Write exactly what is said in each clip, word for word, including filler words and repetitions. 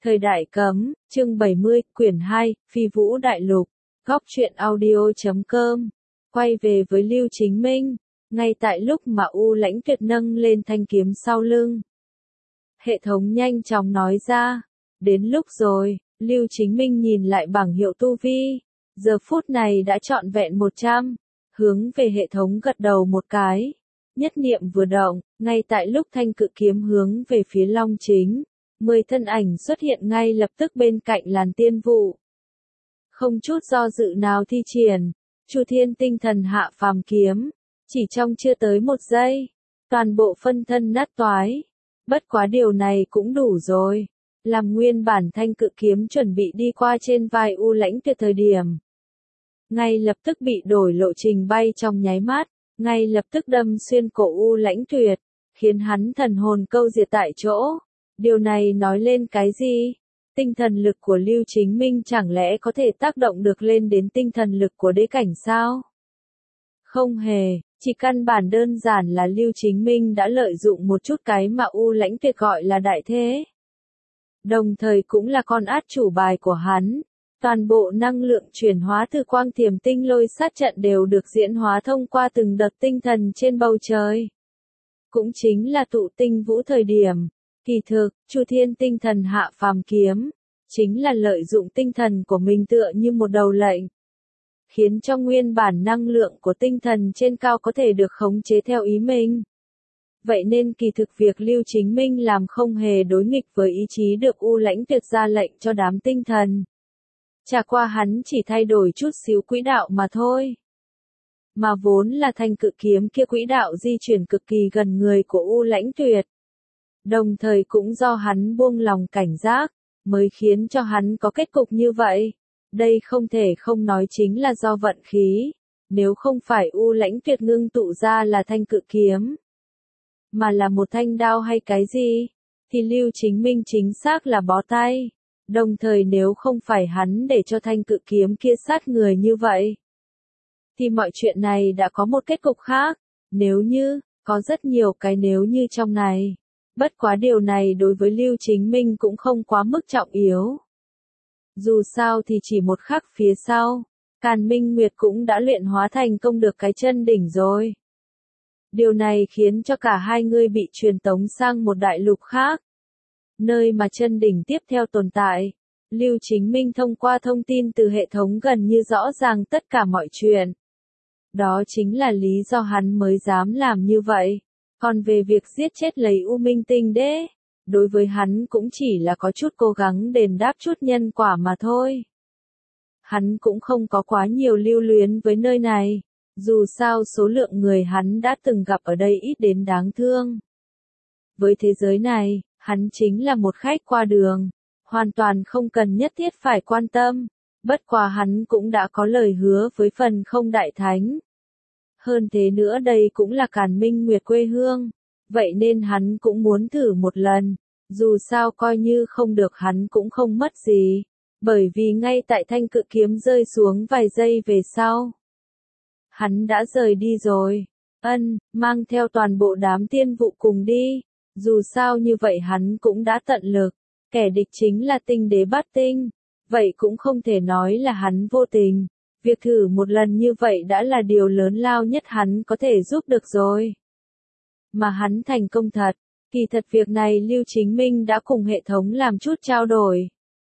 Thời đại cấm, chương bảy mươi, quyển hai, Phi Vũ Đại Lục, góc truyện audio chấm com, quay về với Lưu Chính Minh, ngay tại lúc mà U Lãnh Tuyệt nâng lên thanh kiếm sau lưng. Hệ thống nhanh chóng nói ra, đến lúc rồi, Lưu Chính Minh nhìn lại bảng hiệu tu vi, giờ phút này đã trọn vẹn một trăm, hướng về hệ thống gật đầu một cái, nhất niệm vừa động, ngay tại lúc thanh cự kiếm hướng về phía Long Chính. Mười thân ảnh xuất hiện ngay lập tức bên cạnh làn tiên vụ. Không chút do dự nào thi triển, Chu Thiên tinh thần hạ phàm kiếm, chỉ trong chưa tới một giây, toàn bộ phân thân nát toái. Bất quá điều này cũng đủ rồi, làm nguyên bản thanh cự kiếm chuẩn bị đi qua trên vai U Lãnh Tuyệt thời điểm. Ngay lập tức bị đổi lộ trình bay trong nháy mắt, ngay lập tức đâm xuyên cổ U Lãnh Tuyệt, khiến hắn thần hồn câu diệt tại chỗ. Điều này nói lên cái gì? Tinh thần lực của Lưu Chính Minh chẳng lẽ có thể tác động được lên đến tinh thần lực của đế cảnh sao? Không hề, chỉ căn bản đơn giản là Lưu Chính Minh đã lợi dụng một chút cái mà U Lãnh Tuyệt gọi là đại thế. Đồng thời cũng là con át chủ bài của hắn. Toàn bộ năng lượng chuyển hóa từ quang thiềm tinh lôi sát trận đều được diễn hóa thông qua từng đợt tinh thần trên bầu trời. Cũng chính là tụ tinh vũ thời điểm. Kỳ thực, Chu Thiên tinh thần hạ phàm kiếm, chính là lợi dụng tinh thần của mình tựa như một đầu lệnh, khiến cho nguyên bản năng lượng của tinh thần trên cao có thể được khống chế theo ý mình. Vậy nên kỳ thực việc Lưu Chính Minh làm không hề đối nghịch với ý chí được U Lãnh Tuyệt ra lệnh cho đám tinh thần. Chả qua hắn chỉ thay đổi chút xíu quỹ đạo mà thôi. Mà vốn là thanh cự kiếm kia quỹ đạo di chuyển cực kỳ gần người của U Lãnh Tuyệt. Đồng thời cũng do hắn buông lòng cảnh giác, mới khiến cho hắn có kết cục như vậy. Đây không thể không nói chính là do vận khí, nếu không phải U Lãnh Tuyệt ngưng tụ ra là thanh cự kiếm, mà là một thanh đao hay cái gì, thì Lưu Chính Minh chính xác là bó tay. Đồng thời nếu không phải hắn để cho thanh cự kiếm kia sát người như vậy, thì mọi chuyện này đã có một kết cục khác. Nếu như, có rất nhiều cái nếu như trong này. Bất quá điều này đối với Lưu Chính Minh cũng không quá mức trọng yếu. Dù sao thì chỉ một khắc phía sau, Càn Minh Nguyệt cũng đã luyện hóa thành công được cái chân đỉnh rồi. Điều này khiến cho cả hai người bị truyền tống sang một đại lục khác. Nơi mà chân đỉnh tiếp theo tồn tại. Lưu Chính Minh thông qua thông tin từ hệ thống gần như rõ ràng tất cả mọi chuyện. Đó chính là lý do hắn mới dám làm như vậy. Còn về việc giết chết lấy U Minh Tinh Đế, đối với hắn cũng chỉ là có chút cố gắng đền đáp chút nhân quả mà thôi. Hắn cũng không có quá nhiều lưu luyến với nơi này, dù sao số lượng người hắn đã từng gặp ở đây ít đến đáng thương. Với thế giới này, hắn chính là một khách qua đường, hoàn toàn không cần nhất thiết phải quan tâm, bất quá hắn cũng đã có lời hứa với phần không đại thánh. Hơn thế nữa đây cũng là Càn Minh Nguyệt quê hương, vậy nên hắn cũng muốn thử một lần, dù sao coi như không được hắn cũng không mất gì, bởi vì ngay tại thanh cự kiếm rơi xuống vài giây về sau. Hắn đã rời đi rồi, ân, mang theo toàn bộ đám tiên vụ cùng đi, dù sao như vậy hắn cũng đã tận lực, kẻ địch chính là tinh đế bát tinh, vậy cũng không thể nói là hắn vô tình. Việc thử một lần như vậy đã là điều lớn lao nhất hắn có thể giúp được rồi. Mà hắn thành công thật, kỳ thật việc này Lưu Chính Minh đã cùng hệ thống làm chút trao đổi.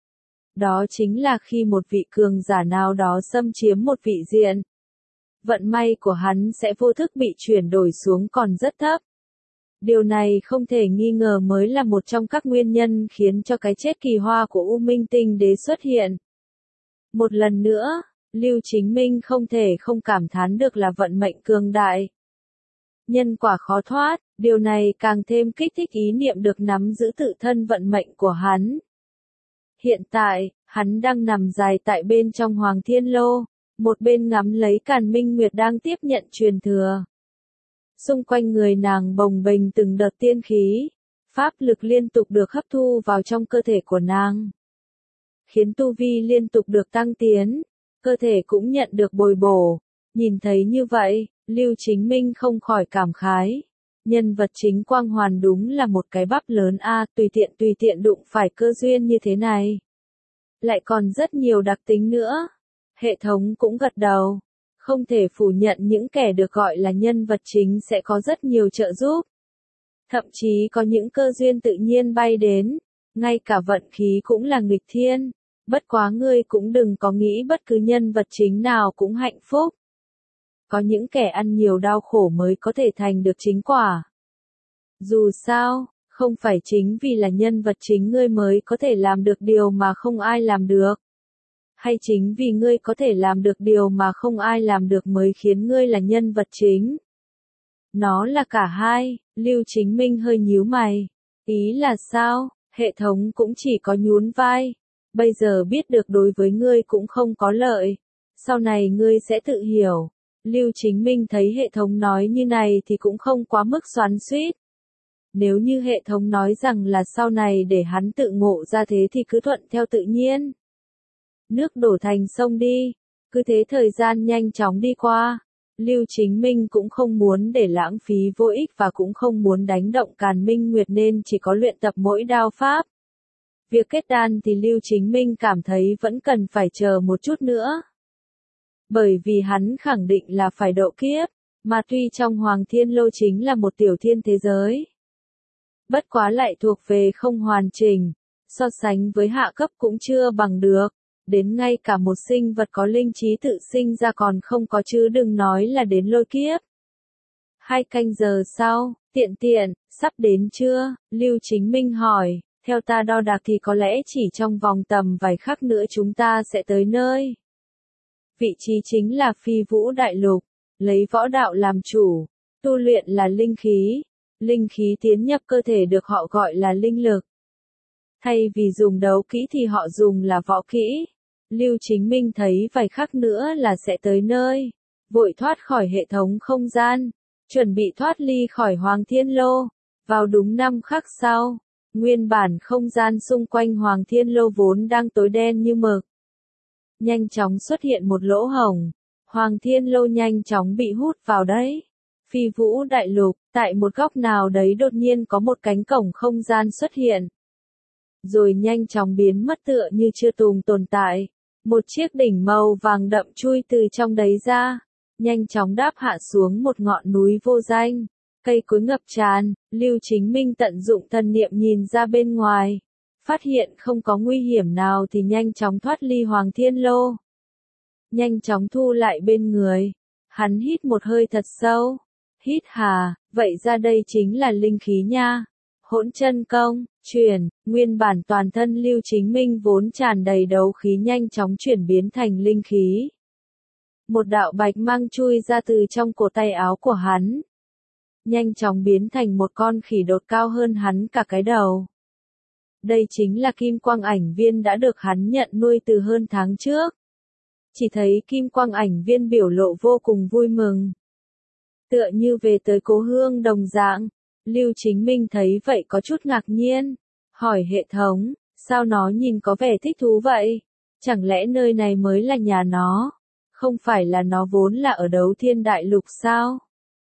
Đó chính là khi một vị cường giả nào đó xâm chiếm một vị diện, vận may của hắn sẽ vô thức bị chuyển đổi xuống còn rất thấp. Điều này không thể nghi ngờ mới là một trong các nguyên nhân khiến cho cái chết kỳ hoa của U Minh Tinh Đế xuất hiện. Một lần nữa, Lưu Chính Minh không thể không cảm thán được là vận mệnh cường đại. Nhân quả khó thoát, điều này càng thêm kích thích ý niệm được nắm giữ tự thân vận mệnh của hắn. Hiện tại, hắn đang nằm dài tại bên trong Hoàng Thiên Lô, một bên ngắm lấy Càn Minh Nguyệt đang tiếp nhận truyền thừa. Xung quanh người nàng bồng bềnh từng đợt tiên khí, pháp lực liên tục được hấp thu vào trong cơ thể của nàng, khiến tu vi liên tục được tăng tiến. Cơ thể cũng nhận được bồi bổ, nhìn thấy như vậy, Lưu Chính Minh không khỏi cảm khái. Nhân vật chính quang hoàn đúng là một cái bắp lớn a, tùy tiện tùy tiện đụng phải cơ duyên như thế này. Lại còn rất nhiều đặc tính nữa. Hệ thống cũng gật đầu. Không thể phủ nhận những kẻ được gọi là nhân vật chính sẽ có rất nhiều trợ giúp. Thậm chí có những cơ duyên tự nhiên bay đến, ngay cả vận khí cũng là nghịch thiên. Bất quá ngươi cũng đừng có nghĩ bất cứ nhân vật chính nào cũng hạnh phúc. Có những kẻ ăn nhiều đau khổ mới có thể thành được chính quả. Dù sao, không phải chính vì là nhân vật chính ngươi mới có thể làm được điều mà không ai làm được. Hay chính vì ngươi có thể làm được điều mà không ai làm được mới khiến ngươi là nhân vật chính. Nó là cả hai, Lưu Chính Minh hơi nhíu mày. Ý là sao? Hệ thống cũng chỉ có nhún vai. Bây giờ biết được đối với ngươi cũng không có lợi. Sau này ngươi sẽ tự hiểu. Lưu Chính Minh thấy hệ thống nói như này thì cũng không quá mức xoắn xuýt. Nếu như hệ thống nói rằng là sau này để hắn tự ngộ ra thế thì cứ thuận theo tự nhiên. Nước đổ thành sông đi. Cứ thế thời gian nhanh chóng đi qua. Lưu Chính Minh cũng không muốn để lãng phí vô ích và cũng không muốn đánh động Càn Minh Nguyệt nên chỉ có luyện tập mỗi đao pháp. Việc kết đan thì Lưu Chính Minh cảm thấy vẫn cần phải chờ một chút nữa. Bởi vì hắn khẳng định là phải độ kiếp, mà tuy trong Hoàng Thiên Lô chính là một tiểu thiên thế giới. Bất quá lại thuộc về không hoàn chỉnh, so sánh với hạ cấp cũng chưa bằng được, đến ngay cả một sinh vật có linh trí tự sinh ra còn không có chứ đừng nói là đến lôi kiếp. Hai canh giờ sau, tiện tiện, sắp đến chưa? Lưu Chính Minh hỏi, theo ta đo đạc thì có lẽ chỉ trong vòng tầm vài khắc nữa chúng ta sẽ tới nơi. Vị trí chính là Phi Vũ Đại Lục, lấy võ đạo làm chủ, tu luyện là linh khí. Linh khí tiến nhập cơ thể được họ gọi là linh lực. Thay vì dùng đấu kỹ thì họ dùng là võ kỹ. Lưu Chính Minh thấy vài khắc nữa là sẽ tới nơi. Vội thoát khỏi hệ thống không gian. Chuẩn bị thoát ly khỏi Hoàng Thiên Lô. Vào đúng năm khắc sau. Nguyên bản không gian xung quanh Hoàng Thiên Lô vốn đang tối đen như mực. Nhanh chóng xuất hiện một lỗ hổng. Hoàng Thiên Lô nhanh chóng bị hút vào đấy. Phi Vũ Đại Lục, tại một góc nào đấy đột nhiên có một cánh cổng không gian xuất hiện. Rồi nhanh chóng biến mất tựa như chưa từng tồn tại. Một chiếc đỉnh màu vàng đậm chui từ trong đấy ra. Nhanh chóng đáp hạ xuống một ngọn núi vô danh. Cây cối ngập tràn, Lưu Chính Minh tận dụng thần niệm nhìn ra bên ngoài. Phát hiện không có nguy hiểm nào thì nhanh chóng thoát ly Hoàng Thiên Lô. Nhanh chóng thu lại bên người. Hắn hít một hơi thật sâu. Hít hà, vậy ra đây chính là linh khí nha. Hỗn chân công, chuyển, nguyên bản toàn thân Lưu Chính Minh vốn tràn đầy đấu khí nhanh chóng chuyển biến thành linh khí. Một đạo bạch mang chui ra từ trong cổ tay áo của hắn. Nhanh chóng biến thành một con khỉ đột cao hơn hắn cả cái đầu. Đây chính là kim quang ảnh viên đã được hắn nhận nuôi từ hơn tháng trước. Chỉ thấy kim quang ảnh viên biểu lộ vô cùng vui mừng. Tựa như về tới cố hương đồng dạng, Lưu Chính Minh thấy vậy có chút ngạc nhiên, hỏi hệ thống, sao nó nhìn có vẻ thích thú vậy? Chẳng lẽ nơi này mới là nhà nó? Không phải là nó vốn là ở Đấu Thiên Đại Lục sao?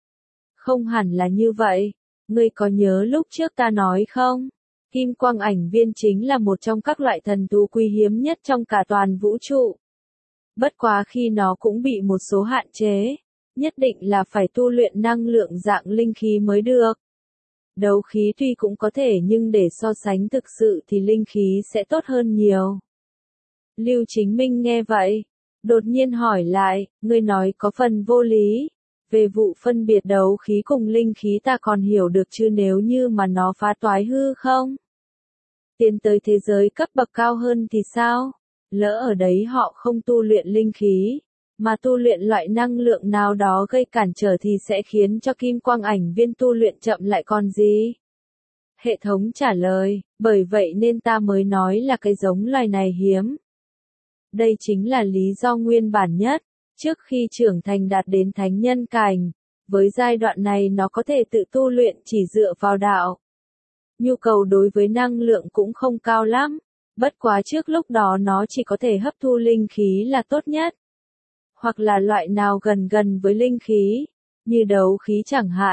Không hẳn là như vậy, ngươi có nhớ lúc trước ta nói không? Kim quang ảnh viên chính là một trong các loại thần thú quý hiếm nhất trong cả toàn vũ trụ. Bất quá khi nó cũng bị một số hạn chế. Nhất định là phải tu luyện năng lượng dạng linh khí mới được. Đấu khí tuy cũng có thể nhưng để so sánh thực sự thì linh khí sẽ tốt hơn nhiều. Lưu Chính Minh nghe vậy, đột nhiên hỏi lại, ngươi nói có phần vô lý. Về vụ phân biệt đấu khí cùng linh khí ta còn hiểu được chứ nếu như mà nó phá toái hư không? Tiến tới thế giới cấp bậc cao hơn thì sao? Lỡ ở đấy họ không tu luyện linh khí. Mà tu luyện loại năng lượng nào đó gây cản trở thì sẽ khiến cho kim quang ảnh viên tu luyện chậm lại còn gì? Hệ thống trả lời, bởi vậy nên ta mới nói là cái giống loài này hiếm. Đây chính là lý do nguyên bản nhất, trước khi trưởng thành đạt đến thánh nhân cảnh, với giai đoạn này nó có thể tự tu luyện chỉ dựa vào đạo. Nhu cầu đối với năng lượng cũng không cao lắm, bất quá trước lúc đó nó chỉ có thể hấp thu linh khí là tốt nhất. Hoặc là loại nào gần gần với linh khí, như đấu khí chẳng hạn,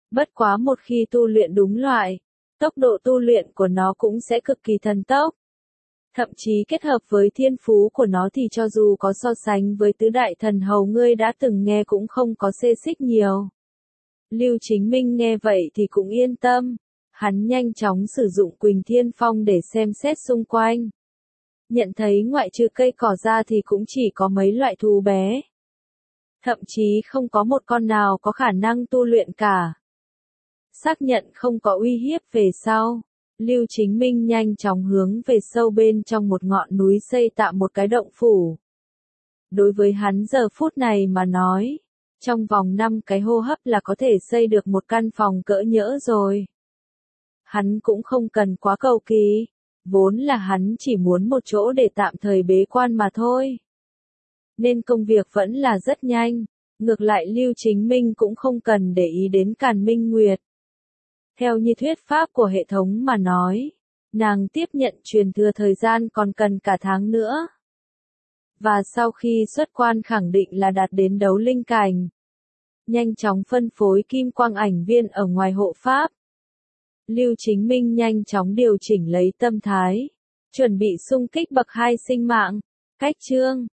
Bất quá một khi tu luyện đúng loại, tốc độ tu luyện của nó cũng sẽ cực kỳ thần tốc. Thậm chí kết hợp với thiên phú của nó thì cho dù có so sánh với tứ đại thần hầu ngươi đã từng nghe cũng không có xê xích nhiều. Lưu Chính Minh nghe vậy thì cũng yên tâm. Hắn nhanh chóng sử dụng Quỳnh Thiên Phong để xem xét xung quanh. Nhận thấy ngoại trừ cây cỏ ra thì cũng chỉ có mấy loại thú bé. Thậm chí không có một con nào có khả năng tu luyện cả. Xác nhận không có uy hiếp về sau, Lưu Chính Minh nhanh chóng hướng về sâu bên trong một ngọn núi xây tạm một cái động phủ. Đối với hắn giờ phút này mà nói, trong vòng năm cái hô hấp là có thể xây được một căn phòng cỡ nhỡ rồi. Hắn cũng không cần quá cầu kỳ, vốn là hắn chỉ muốn một chỗ để tạm thời bế quan mà thôi. Nên công việc vẫn là rất nhanh, ngược lại Lưu Chính Minh cũng không cần để ý đến Càn Minh Nguyệt. Theo như thuyết pháp của hệ thống mà nói, nàng tiếp nhận truyền thừa thời gian còn cần cả tháng nữa. Và sau khi xuất quan khẳng định là đạt đến đấu linh cảnh. Nhanh chóng phân phối kim quang ảnh viên ở ngoài hộ pháp. Lưu Chính Minh nhanh chóng điều chỉnh lấy tâm thái, chuẩn bị xung kích bậc hai sinh mạng. Cách chương